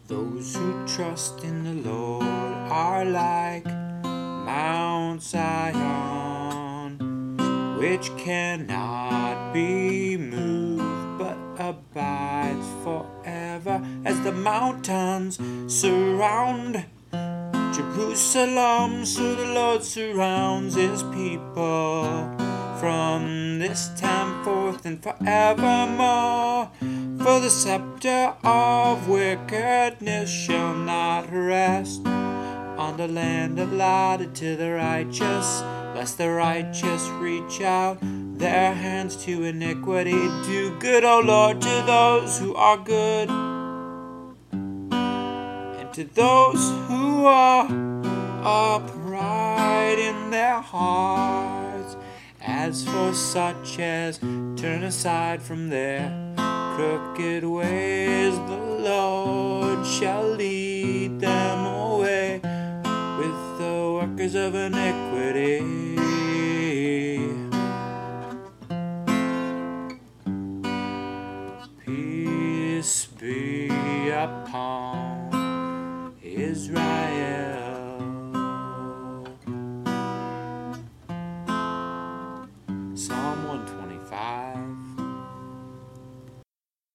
Those who trust in the Lord are like Mount Zion, which cannot be moved, but abides forever. As the mountains surround Jerusalem, so the Lord surrounds his people from this time forth and forevermore. For the scepter of wickedness shall not rest on the land allotted to the righteous, lest the righteous reach out their hands to iniquity. Do good, O Lord, to those who are good, and to those who are upright in their hearts. As for such as turn aside from their crooked ways, the Lord shall lead them away with the workers of iniquity. Peace be upon Israel.